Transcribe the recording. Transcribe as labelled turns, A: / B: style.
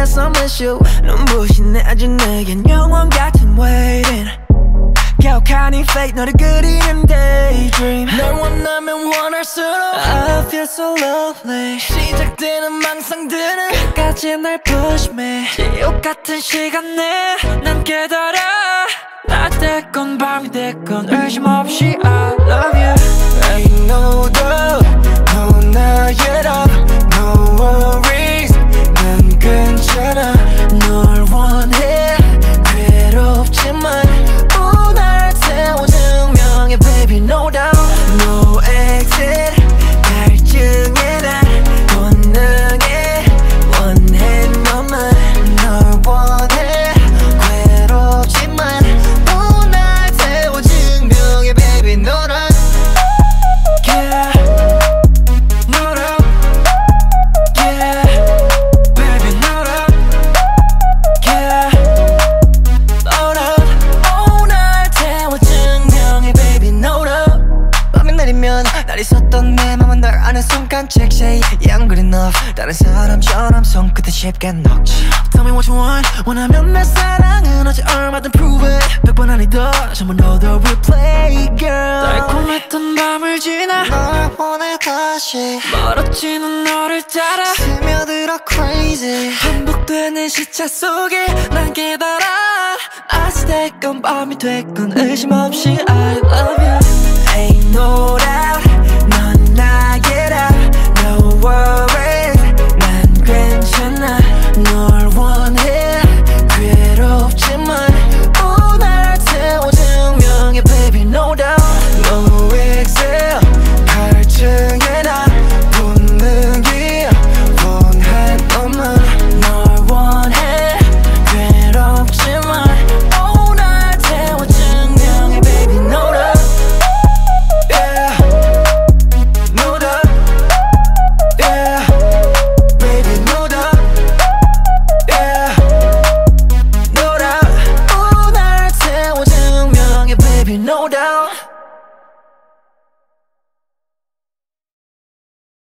A: guess I miss you. 눈부신 아주 내겐 영원 같은 waiting. 격한 이 fate 너를 그리는 daydream. 널 원하면 원할수록 I feel so lovely. 시작되는 망상들은 끝까지 날 push me. 지옥 같은 시간 내 난 깨달아. 낮 됐건 밤이 됐건 의심 없이 I love you. Ain't no doubt no 나의 love no worries 난 괜찮아. 널 원해 괴롭지만 날 태워준 명예 baby no doubt no exit 갈증에 날 본능에 원해 너만 널 원해 괴롭지만 날 태워준 명예 baby no doubt yeah no doubt yeah baby no doubt yeah no doubt 날 있었던 내 맘은 널 아는 순간 check say yeah I'm good enough. 다른 사람처럼 손끝에 쉽게 녹지. Tell me what you want 원하면 내 사랑은 어제 얼마든 prove it. 100번 아니다 전부 너도 replay girl. 달콤했던 밤을 지나 널 보내 다시 멀어지는 너를 따라 스며들어 crazy. 반복되는 시차 속에 난 깨달아. 아직 됐건 밤이 됐건 의심 없이 I love you. Ain't no doubt